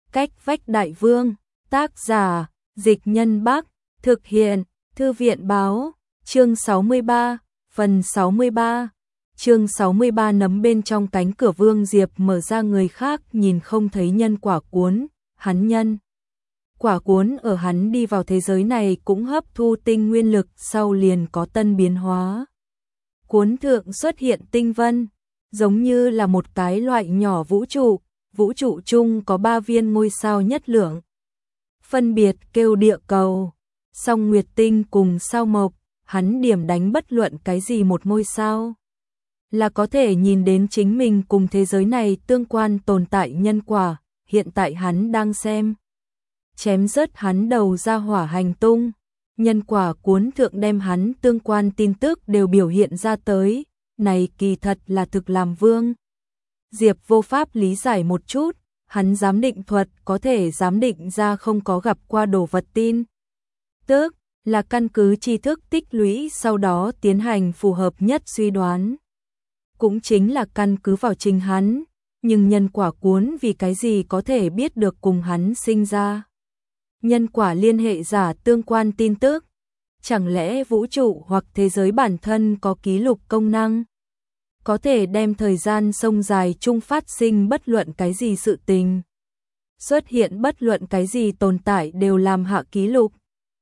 Cách vách đại vương, tác giả, Dịch Nhân Bắc, thực hiện, Thư viện báo, chương 63, phần 63. Chương 63 nấm bên trong cánh cửa Vương Diệp mở ra, người khác nhìn không thấy nhân quả cuốn, hắn nhân. Quả cuốn ở hắn đi vào thế giới này cũng hấp thu tinh nguyên lực, sau liền có tân biến hóa. Cuốn thượng xuất hiện tinh vân, giống như là một cái loại nhỏ vũ trụ chung có 3 viên ngôi sao nhất lượng. Phân biệt kêu địa cầu, song nguyệt tinh cùng sao mộc, hắn điểm đánh bất luận cái gì một ngôi sao là có thể nhìn đến chính mình cùng thế giới này tương quan tồn tại nhân quả. Hiện tại hắn đang xem chém rớt hắn đầu ra hỏa hành tung, nhân quả cuốn thượng đem hắn tương quan tin tức đều biểu hiện ra tới, này kỳ thật là thực làm Vương Diệp vô pháp lý giải một chút, hắn giám định thuật có thể giám định ra không có gặp qua đồ vật tin. Tức là căn cứ tri thức tích lũy sau đó tiến hành phù hợp nhất suy đoán. Cũng chính là căn cứ vào chính hắn, nhưng nhân quả cuốn vì cái gì có thể biết được cùng hắn sinh ra nhân quả liên hệ giả tương quan tin tức? Chẳng lẽ vũ trụ hoặc thế giới bản thân có ký lục công năng? Có thể đem thời gian sông dài chung phát sinh bất luận cái gì sự tình, xuất hiện bất luận cái gì tồn tại đều làm hạ ký lục.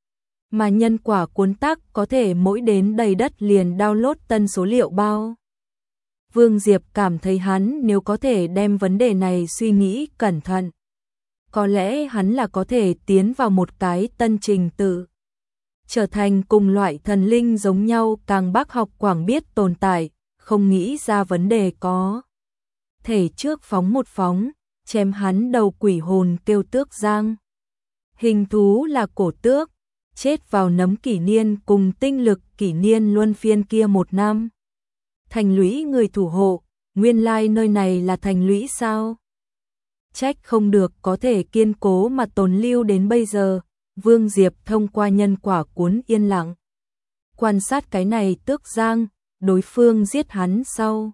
Mà nhân quả cuốn tắc có thể mỗi đến đầy đất liền download tân số liệu bao. Vương Diệp cảm thấy hắn nếu có thể đem vấn đề này suy nghĩ cẩn thận, có lẽ hắn là có thể tiến vào một cái tân trình tự, trở thành cùng loại thần linh giống nhau càng bác học quảng biết tồn tại, không nghĩ ra vấn đề có thể trước phóng một phóng, chém hắn đầu quỷ hồn kêu Tước Giang. Hình thú là cổ tước, chết vào nấm kỷ niên cùng tinh lực kỷ niên luân phiên kia 1 năm. Thành lũy người thủ hộ, nguyên lai nơi này là thành lũy sao? Trách không được có thể kiên cố mà tồn lưu đến bây giờ. Vương Diệp thông qua nhân quả cuốn yên lặng quan sát cái này Tước Giang, đối phương giết hắn sau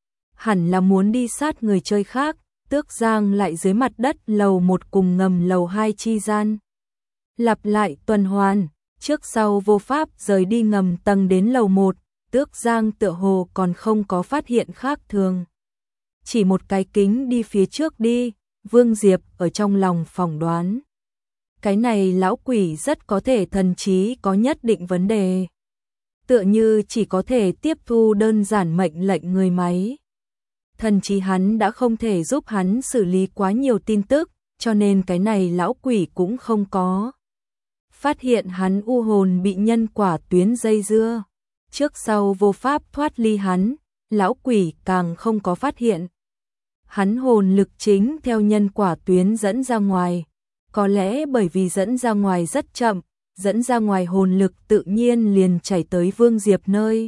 hẳn là muốn đi sát người chơi khác. Tước Giang lại dưới mặt đất lầu 1 cùng ngầm lầu 2 chi gian lặp lại tuần hoàn, trước sau vô pháp rời đi ngầm tầng đến lầu 1. Tước Giang tựa hồ còn không có phát hiện khác thường, chỉ một cái kính đi phía trước đi. Vương Diệp ở trong lòng phỏng đoán, cái này lão quỷ rất có thể thần trí có nhất định vấn đề, tựa như chỉ có thể tiếp thu đơn giản mệnh lệnh người máy. Thần trí hắn đã không thể giúp hắn xử lý quá nhiều tin tức, cho nên cái này lão quỷ cũng không có phát hiện hắn u hồn bị nhân quả tuyến dây dưa, trước sau vô pháp thoát ly hắn. Lão quỷ càng không có phát hiện hắn hồn lực chính theo nhân quả tuyến dẫn ra ngoài, có lẽ bởi vì dẫn ra ngoài rất chậm, dẫn ra ngoài hồn lực tự nhiên liền chảy tới Vương Diệp nơi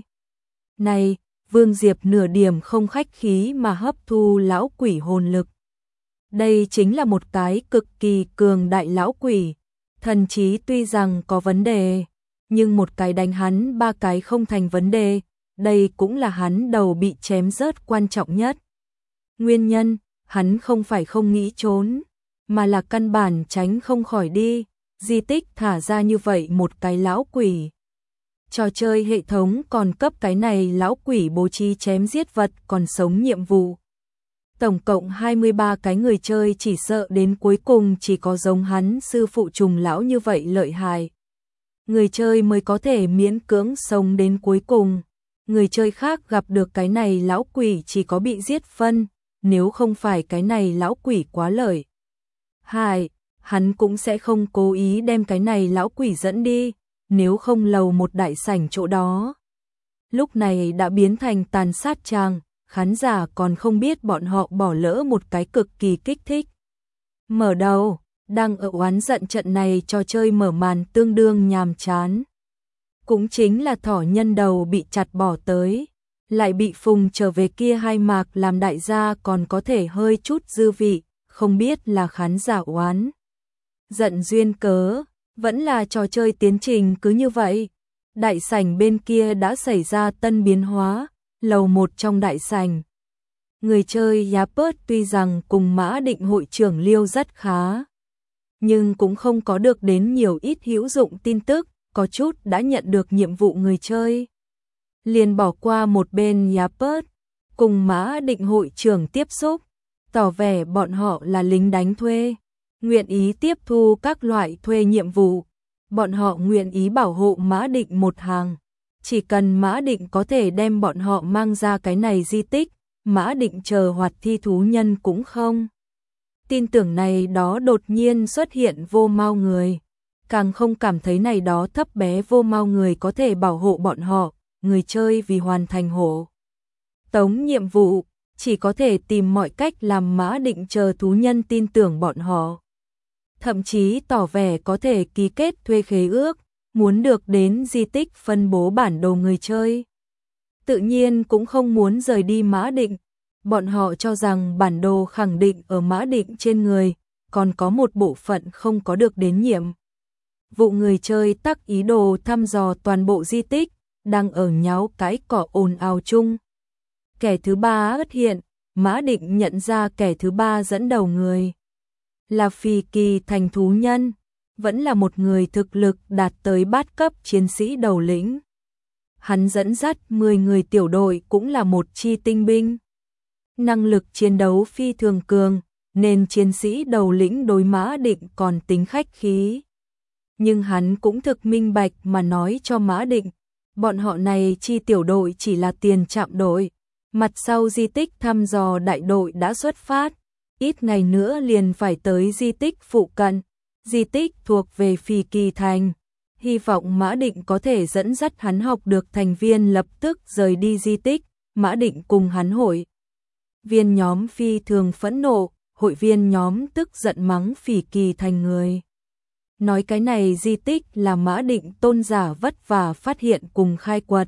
này. Vương Diệp nửa điểm không khách khí mà hấp thu lão quỷ hồn lực. Đây chính là một cái cực kỳ cường đại lão quỷ, thần trí tuy rằng có vấn đề, nhưng một cái đánh hắn 3 cái không thành vấn đề, đây cũng là hắn đầu bị chém rớt quan trọng nhất. Nguyên nhân, hắn không phải không nghĩ trốn, mà là căn bản tránh không khỏi đi. Di tích thả ra như vậy một cái lão quỷ, trò chơi hệ thống còn cấp cái này lão quỷ bố trí chém giết vật còn sống nhiệm vụ. Tổng cộng 23 cái người chơi, chỉ sợ đến cuối cùng chỉ có giống hắn sư phụ trùng lão như vậy lợi hại người chơi mới có thể miễn cưỡng sống đến cuối cùng. Người chơi khác gặp được cái này lão quỷ chỉ có bị giết phân, nếu không phải cái này lão quỷ quá lợi hại, hắn cũng sẽ không cố ý đem cái này lão quỷ dẫn đi, nếu không lầu 1 đại sảnh chỗ đó lúc này đã biến thành tàn sát tràng, khán giả còn không biết bọn họ bỏ lỡ một cái cực kỳ kích thích. Mở đầu, đang ở oán giận trận này trò chơi mở màn tương đương nhàm chán. Cũng chính là thỏ nhân đầu bị chặt bỏ tới, lại bị phùng trở về kia 2 mạc làm đại gia còn có thể hơi chút dư vị, không biết là khán giả oán giận duyên cớ, vẫn là trò chơi tiến trình cứ như vậy. Đại sảnh bên kia đã xảy ra tân biến hóa, lầu 1 trong đại sảnh Người chơi Yapert tuy rằng cùng Mã Định hội trưởng Liêu rất khá, nhưng cũng không có được đến nhiều ít hữu dụng tin tức, có chút đã nhận được nhiệm vụ người chơi. Liền bỏ qua một bên Yapert, cùng Mã Định hội trưởng tiếp xúc, tỏ vẻ bọn họ là lính đánh thuê, nguyện ý tiếp thu các loại thuê nhiệm vụ, bọn họ nguyện ý bảo hộ Mã Định một hàng, chỉ cần Mã Định có thể đem bọn họ mang ra cái này di tích, Mã Định chờ hoạt thi thú nhân cũng không. Tin tưởng này đó đột nhiên xuất hiện vô mau người, càng không cảm thấy này đó thấp bé vô mau người có thể bảo hộ bọn họ, người chơi vì hoàn thành hộ tống nhiệm vụ, chỉ có thể tìm mọi cách làm Mã Định chờ thú nhân tin tưởng bọn họ. Thậm chí tỏ vẻ có thể ký kết thuê khế ước, muốn được đến di tích phân bố bản đồ người chơi. Tự nhiên cũng không muốn rời đi Mã Định, bọn họ cho rằng bản đồ khẳng định ở Mã Định trên người, còn có một bộ phận không có được đến nhiệm vụ người chơi tắc ý đồ thăm dò toàn bộ di tích, đang ở nháo cái cỏ ồn ào chung. Kẻ thứ ba xuất hiện, Mã Định nhận ra kẻ thứ ba dẫn đầu người là Phì Kỳ Thành thú nhân, vẫn là một người thực lực đạt tới bát cấp chiến sĩ đầu lĩnh. Hắn dẫn dắt 10 người tiểu đội cũng là một chi tinh binh. Năng lực chiến đấu phi thường cường, nên chiến sĩ đầu lĩnh đối Mã Định còn tính khách khí. Nhưng hắn cũng thực minh bạch mà nói cho Mã Định, bọn họ này chi tiểu đội chỉ là tiền trạm đội, mặt sau di tích thăm dò đại đội đã xuất phát, ít ngày nữa liền phải tới di tích phụ cận, di tích thuộc về Phì Kỳ Thành, hy vọng Mã Định có thể dẫn dắt hắn học được thành viên lập tức rời đi di tích. Mã Định cùng hắn hội viên nhóm phi thường phẫn nộ, hội viên nhóm tức giận mắng Phì Kỳ Thành người. Nói cái này di tích là Mã Định tôn giả vất vả phát hiện cùng khai quật.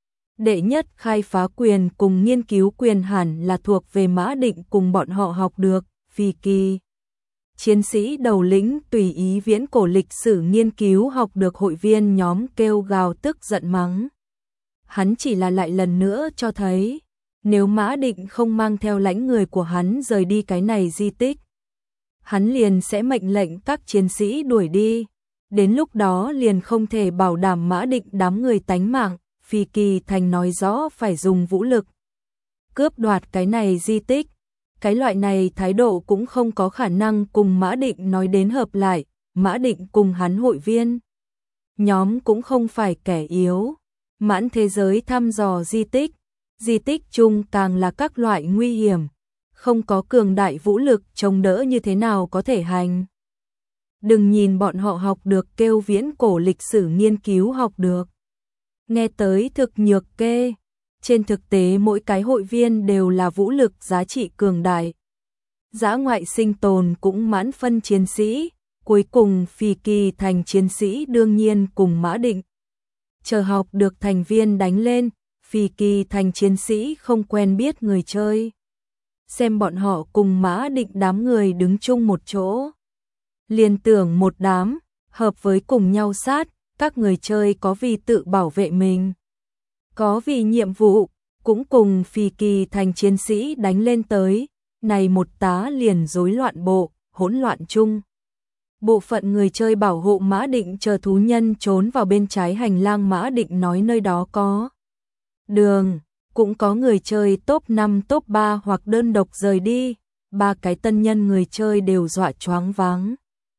Đệ nhất khai phá quyền cùng nghiên cứu quyền hẳn là thuộc về Mã Định cùng bọn họ học được. Phì Kỳ chiến sĩ đầu lĩnh tùy ý viễn cổ lịch sử nghiên cứu học được hội viên nhóm kêu gào tức giận mắng. Hắn chỉ là lại lần nữa cho thấy, nếu Mã Định không mang theo lãnh người của hắn rời đi cái này di tích, hắn liền sẽ mệnh lệnh các chiến sĩ đuổi đi. Đến lúc đó liền không thể bảo đảm Mã Định đám người tánh mạng. Phì Kỳ Thành nói rõ phải dùng vũ lực cướp đoạt cái này di tích. Cái loại này thái độ cũng không có khả năng cùng Mã Định nói đến hợp lại. Mã Định cùng hắn hội viên nhóm cũng không phải kẻ yếu. Mãn thế giới thăm dò di tích chung càng là các loại nguy hiểm, không có cường đại vũ lực chống đỡ như thế nào có thể hành. Đừng nhìn bọn họ học được kêu viễn cổ lịch sử nghiên cứu học được, nghe tới thực nhược kê, trên thực tế mỗi cái hội viên đều là vũ lực giá trị cường đại. Dã ngoại sinh tồn cũng mãn phân chiến sĩ, cuối cùng Phì Kỳ Thành chiến sĩ đương nhiên cùng Mã Định. Chờ học được thành viên đánh lên, Phì Kỳ Thành chiến sĩ không quen biết người chơi. Xem bọn họ cùng Mã Định đám người đứng chung một chỗ. Liên tưởng một đám, hợp với cùng nhau sát, các người chơi có vì tự bảo vệ mình, có vì nhiệm vụ, cũng cùng Phì Kỳ Thành chiến sĩ đánh lên tới, này một tá liền rối loạn bộ, hỗn loạn chung. Bộ phận người chơi bảo hộ Mã Định chờ thú nhân trốn vào bên trái hành lang. Mã Định nói nơi đó có đường, cũng có người chơi top 5 top 3 hoặc đơn độc rời đi, ba cái tân nhân người chơi đều dọa choáng váng.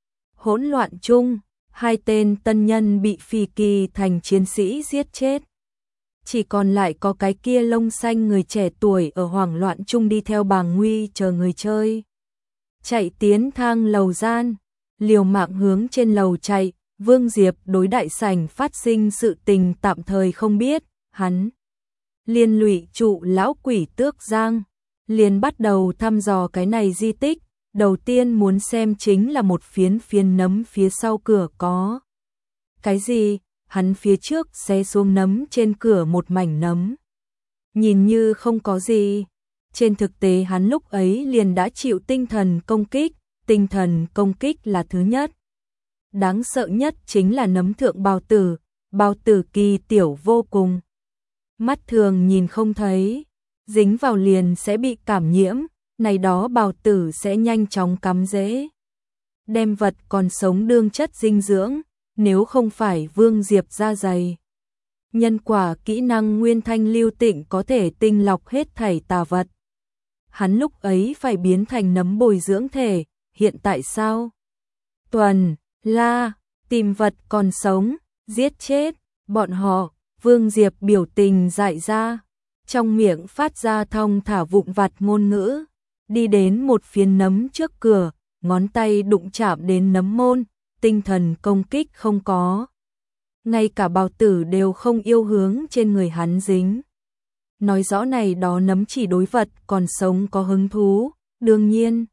Hỗn loạn chung, hai tên tân nhân bị Phì Kỳ Thành chiến sĩ giết chết. Chỉ còn lại có cái kia lông xanh người trẻ tuổi ở hoảng loạn chung đi theo Bàng Nguy chờ người chơi. Chạy tiến thang lầu gian, liều mạng hướng trên lầu chạy. Vương Diệp đối đại sảnh phát sinh sự tình tạm thời không biết, hắn liên lụy trụ lão quỷ Tước Giang, liền bắt đầu thăm dò cái này di tích. Đầu tiên muốn xem chính là một phiến nấm phía sau cửa có cái gì. Hắn phía trước xé xuống nấm trên cửa một mảnh nấm, nhìn như không có gì, trên thực tế hắn lúc ấy liền đã chịu tinh thần công kích. Tinh thần công kích là thứ nhất, đáng sợ nhất chính là nấm thượng bao tử kỳ tiểu vô cùng, mắt thường nhìn không thấy, dính vào liền sẽ bị cảm nhiễm, này đó bào tử sẽ nhanh chóng cắm rễ. Đem vật còn sống đương chất dinh dưỡng, nếu không phải Vương Diệp da dày. Nhân quả kỹ năng nguyên thanh lưu tịnh có thể tinh lọc hết thảy tà vật. Hắn lúc ấy phải biến thành nấm bồi dưỡng thể, hiện tại sao? Tuần, la, tìm vật còn sống, giết chết, bọn họ, Vương Diệp biểu tình dại ra, trong miệng phát ra thong thả vụn vặt ngôn ngữ, đi đến một phiến nấm trước cửa, ngón tay đụng chạm đến nấm môn, tinh thần công kích không có. Ngay cả bào tử đều không yêu hướng trên người hắn dính. Nói rõ này đó nấm chỉ đối vật còn sống có hứng thú, đương nhiên.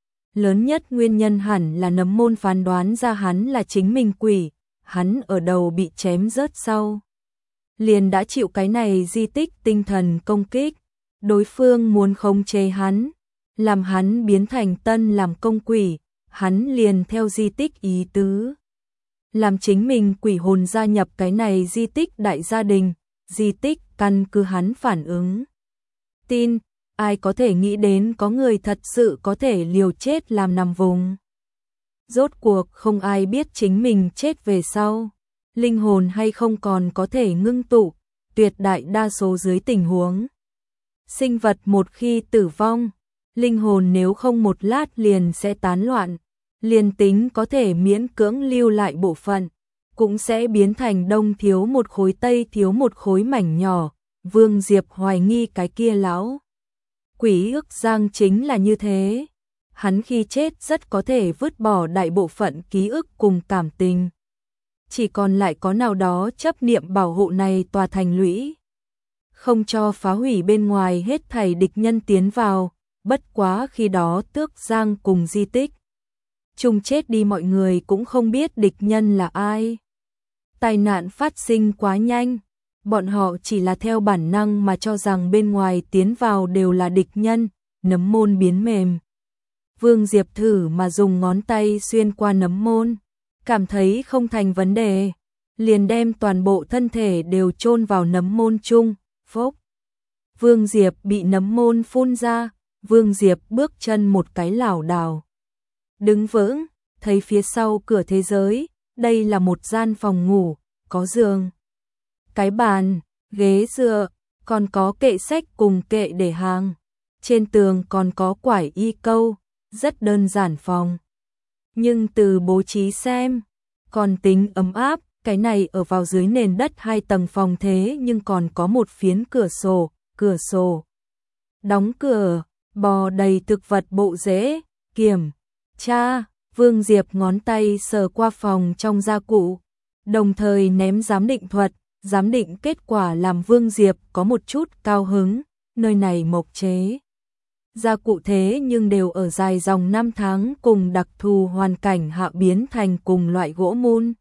Lớn nhất nguyên nhân hẳn là nấm môn phán đoán ra hắn là chính mình quỷ, hắn ở đầu bị chém rớt sau. Liền đã chịu cái này di tích tinh thần công kích, đối phương muốn khống chế hắn, làm hắn biến thành tân làm công quỷ, hắn liền theo di tích ý tứ. Làm chính mình quỷ hồn gia nhập cái này di tích đại gia đình, di tích căn cứ hắn phản ứng. Tin, ai có thể nghĩ đến có người thật sự có thể liều chết làm nằm vùng. Rốt cuộc không ai biết chính mình chết về sau, linh hồn hay không còn có thể ngưng tụ, tuyệt đại đa số dưới tình huống. Sinh vật một khi tử vong, linh hồn nếu không một lát liền sẽ tán loạn, liền tính có thể miễn cưỡng lưu lại bộ phận, cũng sẽ biến thành đông thiếu một khối tây thiếu một khối mảnh nhỏ. Vương Diệp hoài nghi cái kia lão quỷ ức giang chính là như thế. Hắn khi chết rất có thể vứt bỏ đại bộ phận ký ức cùng cảm tình. Chỉ còn lại có nào đó chấp niệm bảo hộ này tòa thành lũy. Không cho phá hủy bên ngoài hết thảy địch nhân tiến vào, bất quá khi đó Tước Giang cùng di tích. Chung chết đi mọi người cũng không biết địch nhân là ai. Tai nạn phát sinh quá nhanh, bọn họ chỉ là theo bản năng mà cho rằng bên ngoài tiến vào đều là địch nhân, nấm môn biến mềm. Vương Diệp thử mà dùng ngón tay xuyên qua nấm môn, cảm thấy không thành vấn đề, liền đem toàn bộ thân thể đều chôn vào nấm môn chung, phốc. Vương Diệp bị nấm môn phun ra, Vương Diệp bước chân một cái lảo đảo. Đứng vững, thấy phía sau cửa thế giới, đây là một gian phòng ngủ, có giường, cái bàn, ghế dựa, còn có kệ sách cùng kệ để hàng. Trên tường còn có quải y câu, rất đơn giản phòng. Nhưng từ bố trí xem, còn tính ấm áp, cái này ở vào dưới nền đất 2 tầng phòng thế nhưng còn có một phiến cửa sổ. Đóng cửa, bò đầy thực vật bộ rễ, kiểm tra, Vương Diệp ngón tay sờ qua phòng trong gia cụ, đồng thời ném giám định thuật, giám định kết quả làm Vương Diệp có một chút cao hứng, nơi này mộc chế. Gia cụ thế nhưng đều ở dài dòng năm tháng cùng đặc thù hoàn cảnh hạ biến thành cùng loại gỗ mun.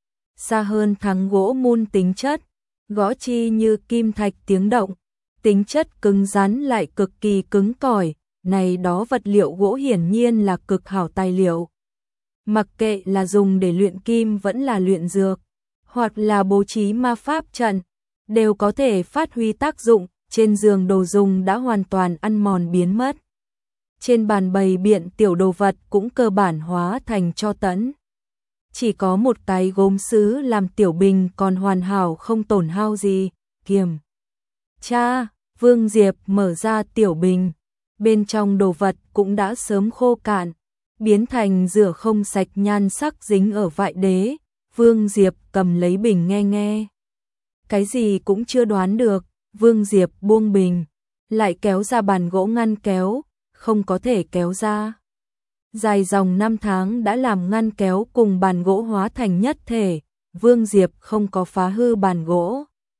Xa hơn thắng gỗ mun tính chất, gõ chi như kim thạch tiếng động, tính chất cứng rắn lại cực kỳ cứng cỏi, này đó vật liệu gỗ hiển nhiên là cực hảo tài liệu. Mặc kệ là dùng để luyện kim vẫn là luyện dược, hoặc là bố trí ma pháp trận, đều có thể phát huy tác dụng. Trên giường đồ dùng đã hoàn toàn ăn mòn biến mất. Trên bàn bày biện tiểu đồ vật cũng cơ bản hóa thành tro tẫn. Chỉ có một cái gốm sứ làm tiểu bình còn hoàn hảo không tổn hao gì. Kiểm tra, Vương Diệp mở ra tiểu bình. Bên trong đồ vật cũng đã sớm khô cạn, biến thành rửa không sạch nhan sắc dính ở vại đế. Vương Diệp cầm lấy bình nghe nghe. Cái gì cũng chưa đoán được. Vương Diệp buông bình, lại kéo ra bàn gỗ ngăn kéo, không có thể kéo ra. Dài dòng năm tháng đã làm ngăn kéo cùng bàn gỗ hóa thành nhất thể, Vương Diệp không có phá hư bàn gỗ,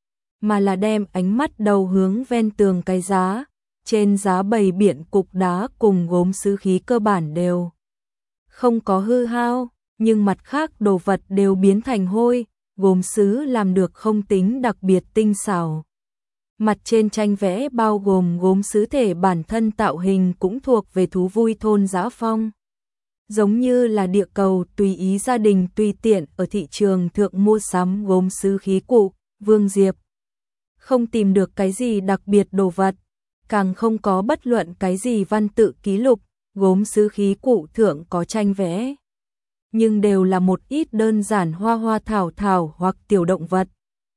mà là đem ánh mắt đầu hướng ven tường cái giá, trên giá bày biện cục đá cùng gốm sứ khí cơ bản đều không có hư hao, nhưng mặt khác đồ vật đều biến thành hôi, gốm sứ làm được không tính đặc biệt tinh xảo. Mặt trên tranh vẽ bao gồm gốm sứ thể bản thân tạo hình cũng thuộc về thú vui thôn Dã Phong. Giống như là địa cầu tùy ý gia đình tùy tiện ở thị trường thượng mua sắm gốm sứ khí cụ, Vương Diệp không tìm được cái gì đặc biệt đồ vật, càng không có bất luận cái gì văn tự ký lục, gốm sứ khí cụ thượng có tranh vẽ. Nhưng đều là một ít đơn giản hoa hoa thảo thảo hoặc tiểu động vật.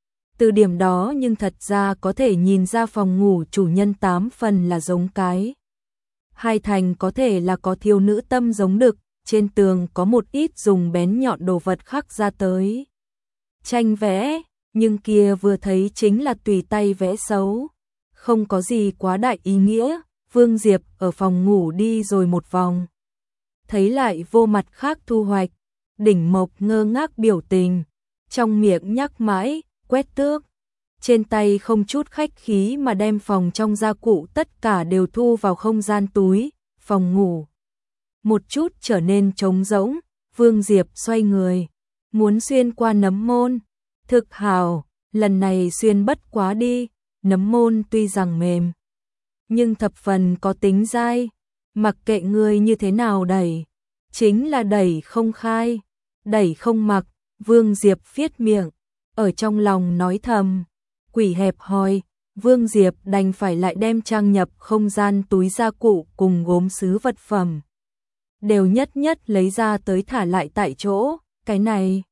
Từ điểm đó nhưng thật ra có thể nhìn ra phòng ngủ chủ nhân 8 phần là giống cái. Hai thành có thể là có thiếu nữ tâm giống đực, trên tường có một ít dùng bén nhọn đồ vật khắc ra tới. Tranh vẽ, nhưng kia vừa thấy chính là tùy tay vẽ xấu. Không có gì quá đại ý nghĩa, Vương Diệp ở phòng ngủ đi rồi một vòng. Thấy lại vô mặt khác thu hoạch, đỉnh mộc ngơ ngác biểu tình, trong miệng nhắc mãi, quét tước. Trên tay không chút khách khí mà đem phòng trong gia cụ tất cả đều thu vào không gian túi, phòng ngủ. Một chút trở nên trống rỗng, Vương Diệp xoay người, muốn xuyên qua nấm môn. Thực hào, lần này xuyên bất quá đi, nấm môn tuy rằng mềm, nhưng thập phần có tính dai, mặc kệ ngươi như thế nào đẩy, chính là đẩy không khai, đẩy không mặc. Vương Diệp phiết miệng, ở trong lòng nói thầm, quỷ hẹp hòi. Vương Diệp đành phải lại đem trang nhập không gian túi gia cụ cùng gốm sứ vật phẩm. Đều nhất nhất lấy ra tới thả lại tại chỗ, cái này.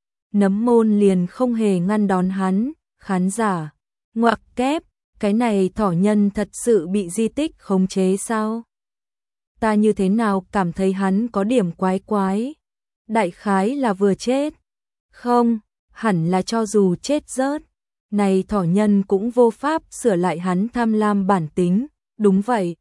Nấm môn liền không hề ngăn đón hắn, khán giả. Ngoặc kép, cái này thỏ nhân thật sự bị di tích khống chế sao? Ta như thế nào cảm thấy hắn có điểm quái quái? Đại khái là vừa chết. Không, hẳn là cho dù chết rớt. Này thỏ nhân cũng vô pháp sửa lại hắn tham lam bản tính, đúng vậy.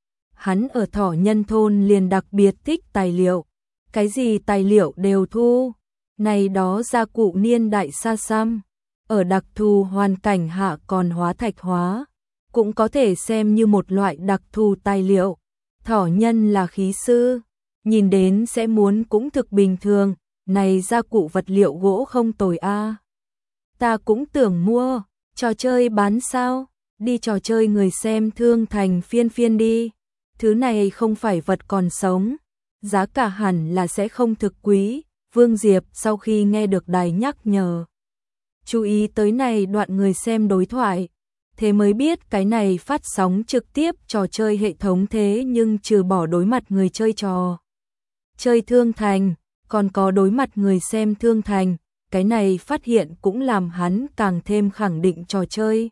Hắn ở thỏ nhân thôn liền đặc biệt thích tài liệu, cái gì tài liệu đều thu, này đó gia cụ niên đại xa xăm, ở đặc thù hoàn cảnh hạ còn hóa thạch hóa, cũng có thể xem như một loại đặc thù tài liệu. Thỏ nhân là khí sư, nhìn đến sẽ muốn cũng thực bình thường, này gia cụ vật liệu gỗ không tồi a. Ta cũng tưởng mua, trò chơi bán sao, đi trò chơi người xem thương thành phiên phiên đi. Thứ này không phải vật còn sống, giá cả hẳn là sẽ không thực quý. Vương Diệp sau khi nghe được đài nhắc nhở, chú ý tới này đoạn người xem đối thoại, thế mới biết cái này phát sóng trực tiếp trò chơi hệ thống thế nhưng trừ bỏ đối mặt người chơi trò chơi thương thành, còn có đối mặt người xem thương thành. Cái này phát hiện cũng làm hắn càng thêm khẳng định trò chơi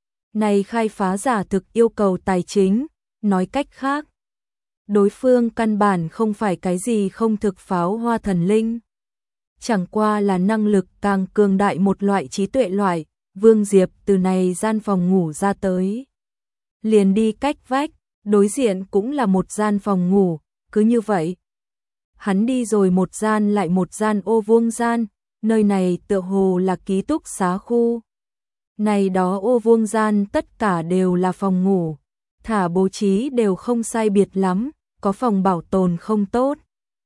này khai phá giả thực yêu cầu tài chính, nói cách khác, đối phương căn bản không phải cái gì không thực pháo hoa thần linh, chẳng qua là năng lực càng cường đại một loại trí tuệ loại. Vương Diệp từ này gian phòng ngủ ra tới, liền đi cách vách, đối diện cũng là một gian phòng ngủ, cứ như vậy. Hắn đi rồi một gian lại một gian ô vuông gian. Nơi này tựa hồ là ký túc xá khu. Này đó ô vuông gian tất cả đều là phòng ngủ, thả bố trí đều không sai biệt lắm, có phòng bảo tồn không tốt.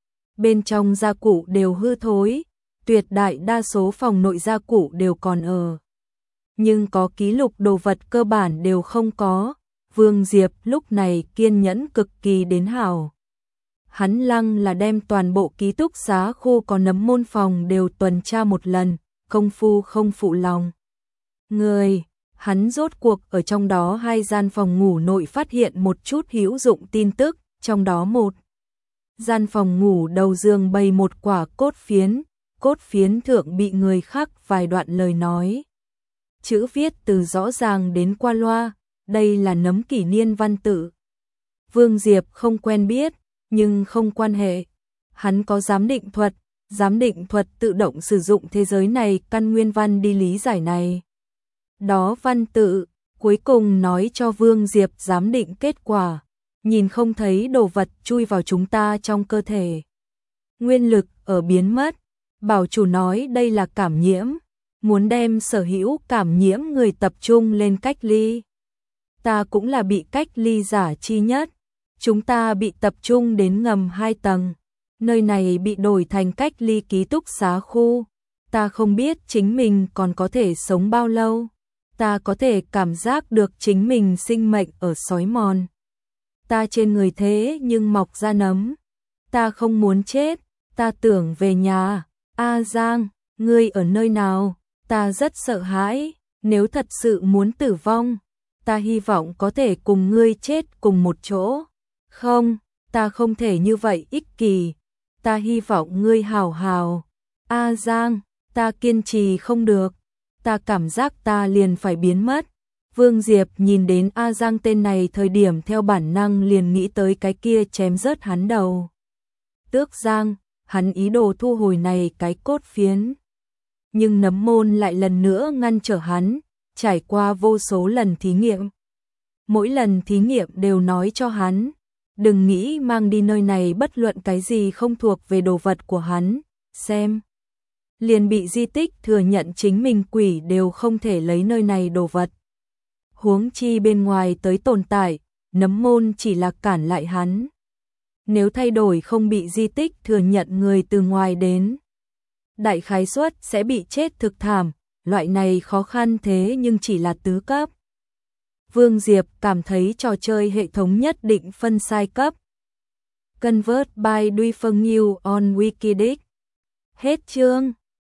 Bên trong gia cụ đều hư thối, tuyệt đại đa số phòng nội gia cụ đều còn ở. Nhưng có ký lục đồ vật cơ bản đều không có. Vương Diệp lúc này kiên nhẫn cực kỳ đến hảo. Hắn lăng là đem toàn bộ ký túc xá khu có nấm môn phòng đều tuần tra một lần, công phu không phụ lòng người. Hắn rốt cuộc ở trong đó hai gian phòng ngủ nội phát hiện một chút hữu dụng tin tức, trong đó một gian phòng ngủ đầu giường bày một quả cốt phiến thượng bị người khắc vài đoạn lời nói. Chữ viết từ rõ ràng đến qua loa, đây là nấm kỷ niên văn tự. Vương Diệp không quen biết, nhưng không quan hệ. Hắn có giám định thuật tự động sử dụng thế giới này căn nguyên văn đi lý giải này. Đó văn tự, cuối cùng nói cho Vương Diệp giám định kết quả, nhìn không thấy đồ vật chui vào chúng ta trong cơ thể. Nguyên lực ở biến mất, bảo chủ nói đây là cảm nhiễm, muốn đem sở hữu cảm nhiễm người tập trung lên cách ly. Ta cũng là bị cách ly giả chi nhất. Chúng ta bị tập trung đến ngầm 2 tầng, nơi này bị đổi thành cách ly ký túc xá khu. Ta không biết chính mình còn có thể sống bao lâu. Ta có thể cảm giác được chính mình sinh mệnh ở xói mòn. Ta trên người thế nhưng mọc ra nấm. Ta không muốn chết, ta tưởng về nhà. A Giang, ngươi ở nơi nào? Ta rất sợ hãi, nếu thật sự muốn tử vong, ta hy vọng có thể cùng ngươi chết cùng một chỗ. Không, ta không thể như vậy ích kỷ, ta hy vọng ngươi hảo hảo. A Giang, ta kiên trì không được, ta cảm giác ta liền phải biến mất. Vương Diệp nhìn đến A Giang tên này thời điểm theo bản năng liền nghĩ tới cái kia chém rớt hắn đầu. Tước Giang, hắn ý đồ thu hồi này cái cốt phiến. Nhưng Nấm Môn lại lần nữa ngăn trở hắn, trải qua vô số lần thí nghiệm. Mỗi lần thí nghiệm đều nói cho hắn, đừng nghĩ mang đi nơi này bất luận cái gì không thuộc về đồ vật của hắn, xem. Liền bị di tích thừa nhận chính mình quỷ đều không thể lấy nơi này đồ vật. Huống chi bên ngoài tới tồn tại, Nấm Môn chỉ là cản lại hắn. Nếu thay đổi không bị di tích thừa nhận người từ ngoài đến, đại khái suất sẽ bị chết thực thảm, loại này khó khăn thế nhưng chỉ là tứ cấp. Vương Diệp cảm thấy trò chơi hệ thống nhất định phân sai cấp. Convert by Duy Phân New on Wikidic. Hết chương.